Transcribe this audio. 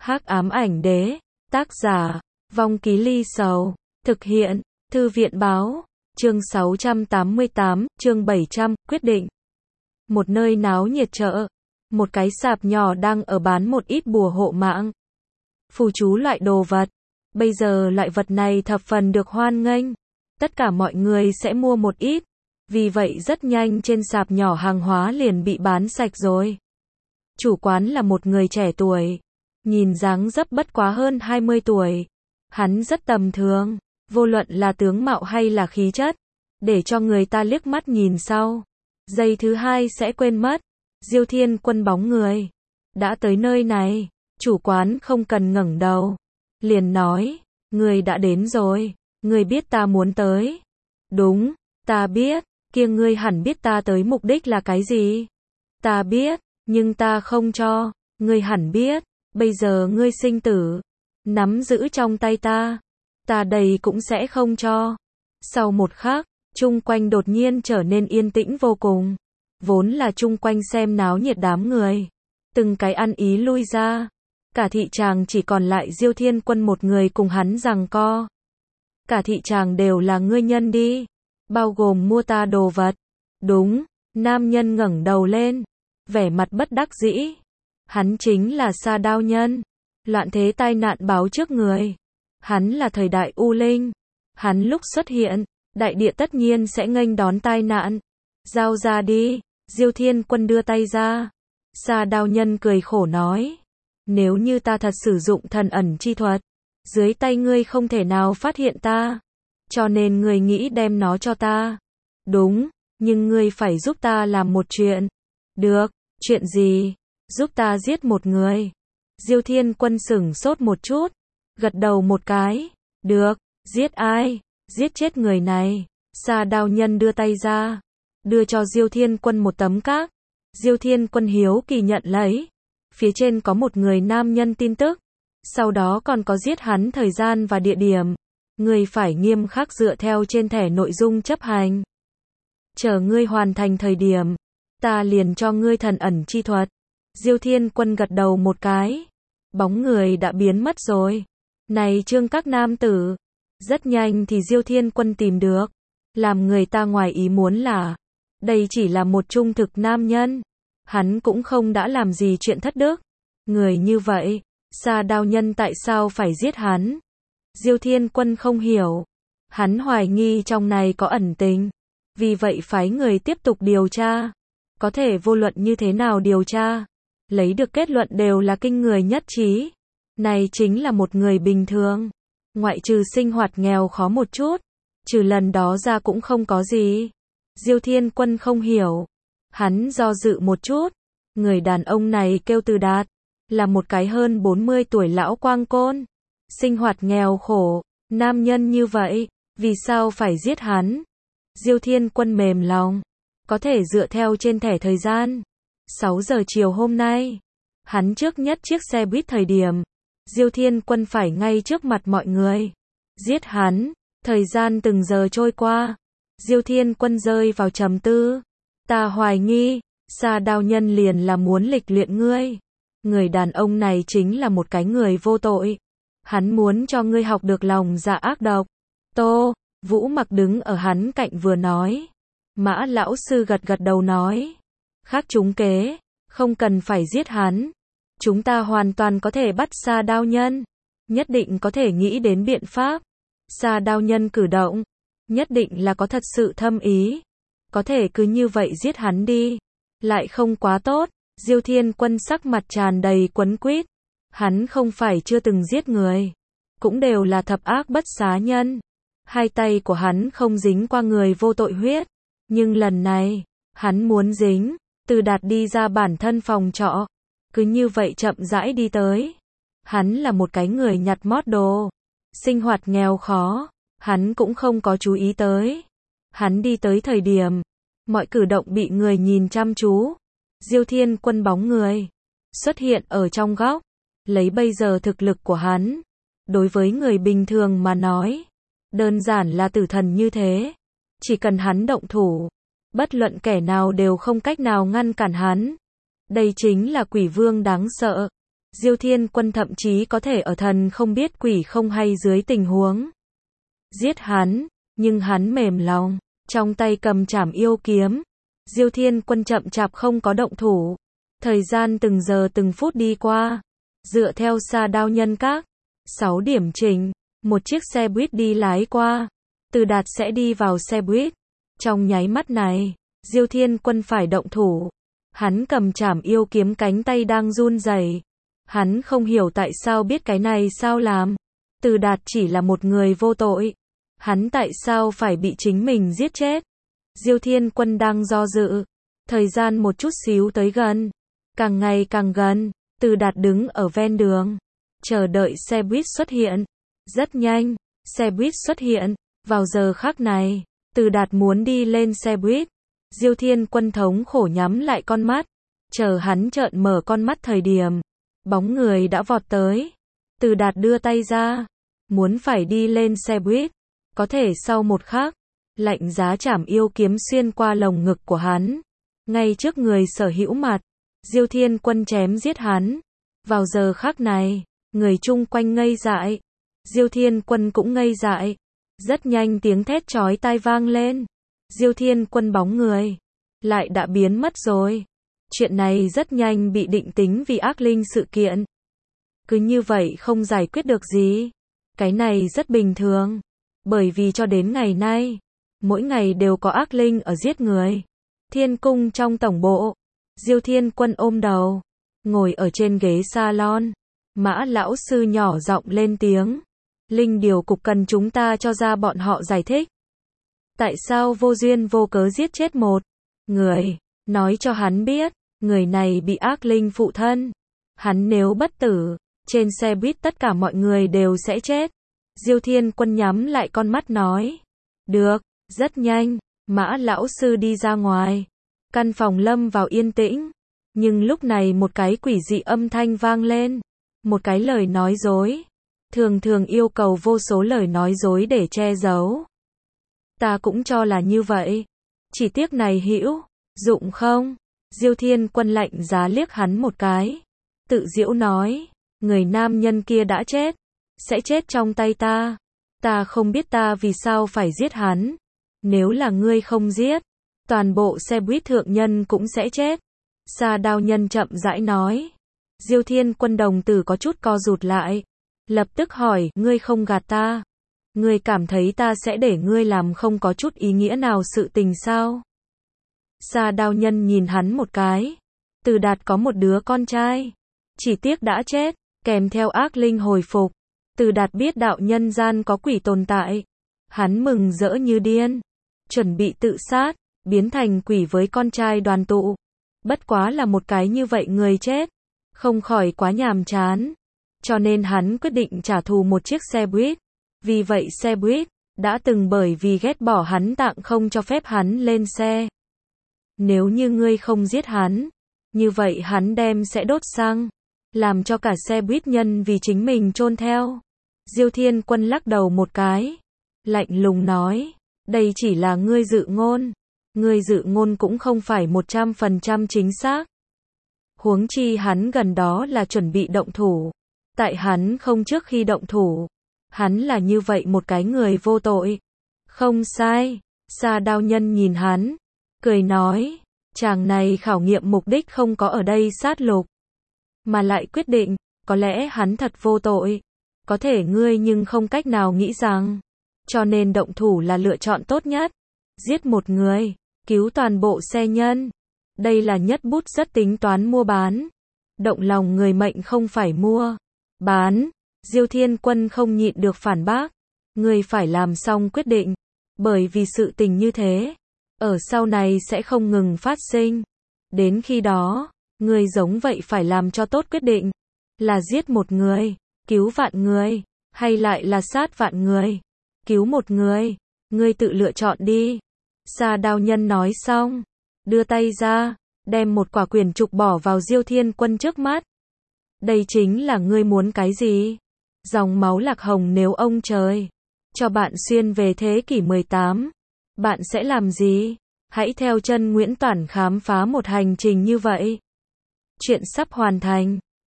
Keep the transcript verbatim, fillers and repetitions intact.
Hắc ám ảnh đế, tác giả, Vong Ký Ly Sầu, thực hiện, Thư viện báo, chương sáu trăm tám mươi tám, chương bảy trăm, quyết định. Một nơi náo nhiệt chợ, một cái sạp nhỏ đang ở bán một ít bùa hộ mạng. Phù chú loại đồ vật, bây giờ loại vật này thập phần được hoan nghênh, tất cả mọi người sẽ mua một ít, vì vậy rất nhanh trên sạp nhỏ hàng hóa liền bị bán sạch rồi. Chủ quán là một người trẻ tuổi, nhìn dáng dấp bất quá hơn hai mươi tuổi, hắn rất tầm thường, vô luận là tướng mạo hay là khí chất, để cho người ta liếc mắt nhìn sau, giây thứ hai sẽ quên mất. Diêu Thiên Quân bóng người đã tới nơi này, chủ quán không cần ngẩng đầu, liền nói, người đã đến rồi, người biết ta muốn tới. Đúng, ta biết, kia ngươi hẳn biết ta tới mục đích là cái gì. Ta biết, nhưng ta không cho, ngươi hẳn biết, bây giờ ngươi sinh tử nắm giữ trong tay ta, ta đầy cũng sẽ không cho. Sau một khắc, chung quanh đột nhiên trở nên yên tĩnh vô cùng, vốn là chung quanh xem náo nhiệt đám người, từng cái ăn ý lui ra, cả thị tràng chỉ còn lại Diêu Thiên Quân một người cùng hắn giằng co. Cả thị tràng đều là ngươi nhân đi, bao gồm mua ta đồ vật. Đúng, nam nhân ngẩng đầu lên, vẻ mặt bất đắc dĩ. Hắn chính là Sa Đao Nhân, loạn thế tai nạn báo trước người. Hắn là thời đại U Linh, hắn lúc xuất hiện, đại địa tất nhiên sẽ nghênh đón tai nạn. Giao ra đi. Diêu Thiên Quân đưa tay ra. Sa Đao Nhân cười khổ nói, nếu như ta thật sử dụng thần ẩn chi thuật, dưới tay ngươi không thể nào phát hiện ta, cho nên ngươi nghĩ đem nó cho ta. Đúng, nhưng ngươi phải giúp ta làm một chuyện. Được, chuyện gì? Giúp ta giết một người. Diêu Thiên Quân sửng sốt một chút, gật đầu một cái. Được, giết ai? Giết chết người này. Sa Đao Nhân đưa tay ra, đưa cho Diêu Thiên Quân một tấm các. Diêu Thiên Quân hiếu kỳ nhận lấy. Phía trên có một người nam nhân tin tức, sau đó còn có giết hắn thời gian và địa điểm. Ngươi phải nghiêm khắc dựa theo trên thẻ nội dung chấp hành. Chờ ngươi hoàn thành thời điểm, ta liền cho ngươi thần ẩn chi thuật. Diêu Thiên Quân gật đầu một cái, bóng người đã biến mất rồi. Này Trương các nam tử, rất nhanh thì Diêu Thiên Quân tìm được. Làm người ta ngoài ý muốn là, đây chỉ là một trung thực nam nhân. Hắn cũng không đã làm gì chuyện thất đức. Người như vậy, Sa Đao Nhân tại sao phải giết hắn? Diêu Thiên Quân không hiểu. Hắn hoài nghi trong này có ẩn tình, vì vậy phái người tiếp tục điều tra. Có thể vô luận như thế nào điều tra, lấy được kết luận đều là kinh người nhất trí. Này chính là một người bình thường, ngoại trừ sinh hoạt nghèo khó một chút, trừ lần đó ra cũng không có gì. Diêu Thiên Quân không hiểu. Hắn do dự một chút. Người đàn ông này kêu Từ Đạt, là một cái hơn bốn mươi tuổi lão quang côn, sinh hoạt nghèo khổ. Nam nhân như vậy, vì sao phải giết hắn? Diêu Thiên Quân mềm lòng, có thể dựa theo trên thẻ thời gian, sáu giờ chiều hôm nay, hắn trước nhất chiếc xe buýt thời điểm, Diêu Thiên Quân phải ngay trước mặt mọi người giết hắn. Thời gian từng giờ trôi qua, Diêu Thiên Quân rơi vào trầm tư. Ta hoài nghi, Sa Đao Nhân liền là muốn lịch luyện ngươi. Người đàn ông này chính là một cái người vô tội. Hắn muốn cho ngươi học được lòng dạ ác độc. Tô Vũ Mặc đứng ở hắn cạnh vừa nói. Mã lão sư gật gật đầu nói, khác chúng kế, không cần phải giết hắn. Chúng ta hoàn toàn có thể bắt Sa Đao Nhân, nhất định có thể nghĩ đến biện pháp. Sa Đao Nhân cử động, nhất định là có thật sự thâm ý. Có thể cứ như vậy giết hắn đi, lại không quá tốt. Diêu Thiên Quân sắc mặt tràn đầy quấn quýt. Hắn không phải chưa từng giết người, cũng đều là thập ác bất xá nhân. Hai tay của hắn không dính qua người vô tội huyết, nhưng lần này, hắn muốn dính. Từ Đạt đi ra bản thân phòng trọ, cứ như vậy chậm rãi đi tới. Hắn là một cái người nhặt mót đồ, sinh hoạt nghèo khó, hắn cũng không có chú ý tới. Hắn đi tới thời điểm, mọi cử động bị người nhìn chăm chú. Diêu Thiên Quân bóng người xuất hiện ở trong góc. Lấy bây giờ thực lực của hắn, đối với người bình thường mà nói, đơn giản là tử thần như thế. Chỉ cần hắn động thủ, bất luận kẻ nào đều không cách nào ngăn cản hắn. Đây chính là quỷ vương đáng sợ. Diêu Thiên Quân thậm chí có thể ở thần không biết quỷ không hay dưới tình huống giết hắn, nhưng hắn mềm lòng, trong tay cầm trảm yêu kiếm. Diêu Thiên Quân chậm chạp không có động thủ. Thời gian từng giờ từng phút đi qua. Dựa theo Sa Đao Nhân Các, sáu điểm trình, một chiếc xe buýt đi lái qua. Từ Đạt sẽ đi vào xe buýt. Trong nháy mắt này, Diêu Thiên Quân phải động thủ. Hắn cầm trảm yêu kiếm, cánh tay đang run rẩy. Hắn không hiểu tại sao biết cái này sao làm. Từ Đạt chỉ là một người vô tội. Hắn tại sao phải bị chính mình giết chết? Diêu Thiên Quân đang do dự. Thời gian một chút xíu tới gần. Càng ngày càng gần. Từ Đạt đứng ở ven đường. Chờ đợi xe buýt xuất hiện. Rất nhanh. Xe buýt xuất hiện. Vào giờ khắc này. Từ Đạt muốn đi lên xe buýt. Diêu Thiên Quân thống khổ nhắm lại con mắt. Chờ hắn trợn mở con mắt thời điểm. Bóng người đã vọt tới. Từ Đạt đưa tay ra. Muốn phải đi lên xe buýt. Có thể sau một khắc. Lạnh giá trảm yêu kiếm xuyên qua lồng ngực của hắn. Ngay trước người sở hữu mặt. Diêu Thiên Quân chém giết hắn. Vào giờ khắc này. Người chung quanh ngây dại. Diêu Thiên Quân cũng ngây dại. Rất nhanh tiếng thét chói tai vang lên. Diêu Thiên Quân bóng người. Lại đã biến mất rồi. Chuyện này rất nhanh bị định tính vì ác linh sự kiện. Cứ như vậy không giải quyết được gì. Cái này rất bình thường. Bởi vì cho đến ngày nay, mỗi ngày đều có ác linh ở giết người. Thiên cung trong tổng bộ. Diêu Thiên Quân ôm đầu. Ngồi ở trên ghế salon. Mã lão sư nhỏ giọng lên tiếng. Linh điều cục cần chúng ta cho ra bọn họ giải thích. Tại sao vô duyên vô cớ giết chết một người. Nói cho hắn biết. Người này bị ác linh phụ thân. Hắn nếu bất tử. Trên xe buýt tất cả mọi người đều sẽ chết. Diêu Thiên Quân nhắm lại con mắt nói. Được, rất nhanh. Mã lão sư đi ra ngoài. Căn phòng lâm vào yên tĩnh. Nhưng lúc này một cái quỷ dị âm thanh vang lên. Một cái lời nói dối. Thường thường yêu cầu vô số lời nói dối để che giấu. Ta cũng cho là như vậy. Chỉ tiếc này hữu dụng không? Diêu Thiên Quân lạnh giá liếc hắn một cái. Tự giễu nói. Người nam nhân kia đã chết. Sẽ chết trong tay ta. Ta không biết ta vì sao phải giết hắn. Nếu là ngươi không giết, toàn bộ xe buýt thượng nhân cũng sẽ chết. Sa Đao Nhân chậm rãi nói. Diêu Thiên Quân đồng tử có chút co rụt lại. Lập tức hỏi, ngươi không gạt ta. Ngươi cảm thấy ta sẽ để ngươi làm không có chút ý nghĩa nào sự tình sao? Sa Đao Nhân nhìn hắn một cái. Từ Đạt có một đứa con trai. Chỉ tiếc đã chết, kèm theo ác linh hồi phục. Từ Đạt biết đạo nhân gian có quỷ tồn tại. Hắn mừng rỡ như điên. Chuẩn bị tự sát, biến thành quỷ với con trai đoàn tụ. Bất quá là một cái như vậy người chết. Không khỏi quá nhàm chán. Cho nên hắn quyết định trả thù một chiếc xe buýt. Vì vậy xe buýt đã từng bởi vì ghét bỏ hắn tặng không cho phép hắn lên xe. Nếu như ngươi không giết hắn, như vậy hắn đem sẽ đốt xăng. Làm cho cả xe buýt nhân vì chính mình chôn theo. Diêu Thiên Quân lắc đầu một cái. Lạnh lùng nói. Đây chỉ là ngươi dự ngôn. Ngươi dự ngôn cũng không phải một trăm phần trăm chính xác. Huống chi hắn gần đó là chuẩn bị động thủ. Tại hắn không trước khi động thủ. Hắn là như vậy một cái người vô tội. Không sai. Sa Đao Nhân nhìn hắn. Cười nói. Chàng này khảo nghiệm mục đích không có ở đây sát lục. Mà lại quyết định. Có lẽ hắn thật vô tội. Có thể ngươi nhưng không cách nào nghĩ rằng. Cho nên động thủ là lựa chọn tốt nhất. Giết một người. Cứu toàn bộ xe nhân. Đây là nhất bút rất tính toán mua bán. Động lòng người mệnh không phải mua. Bán. Diêu Thiên Quân không nhịn được phản bác. Ngươi phải làm xong quyết định. Bởi vì sự tình như thế. Ở sau này sẽ không ngừng phát sinh. Đến khi đó. Ngươi giống vậy phải làm cho tốt quyết định. Là giết một người. Cứu vạn người. Hay lại là sát vạn người. Cứu một người. Ngươi tự lựa chọn đi. Sa Đao Nhân nói xong. Đưa tay ra. Đem một quả quyển trục bỏ vào Diêu Thiên Quân trước mắt. Đây chính là ngươi muốn cái gì? Dòng máu lạc hồng nếu ông trời cho bạn xuyên về thế kỷ mười tám. Bạn sẽ làm gì? Hãy theo chân Nguyễn Toản khám phá một hành trình như vậy. Chuyện sắp hoàn thành.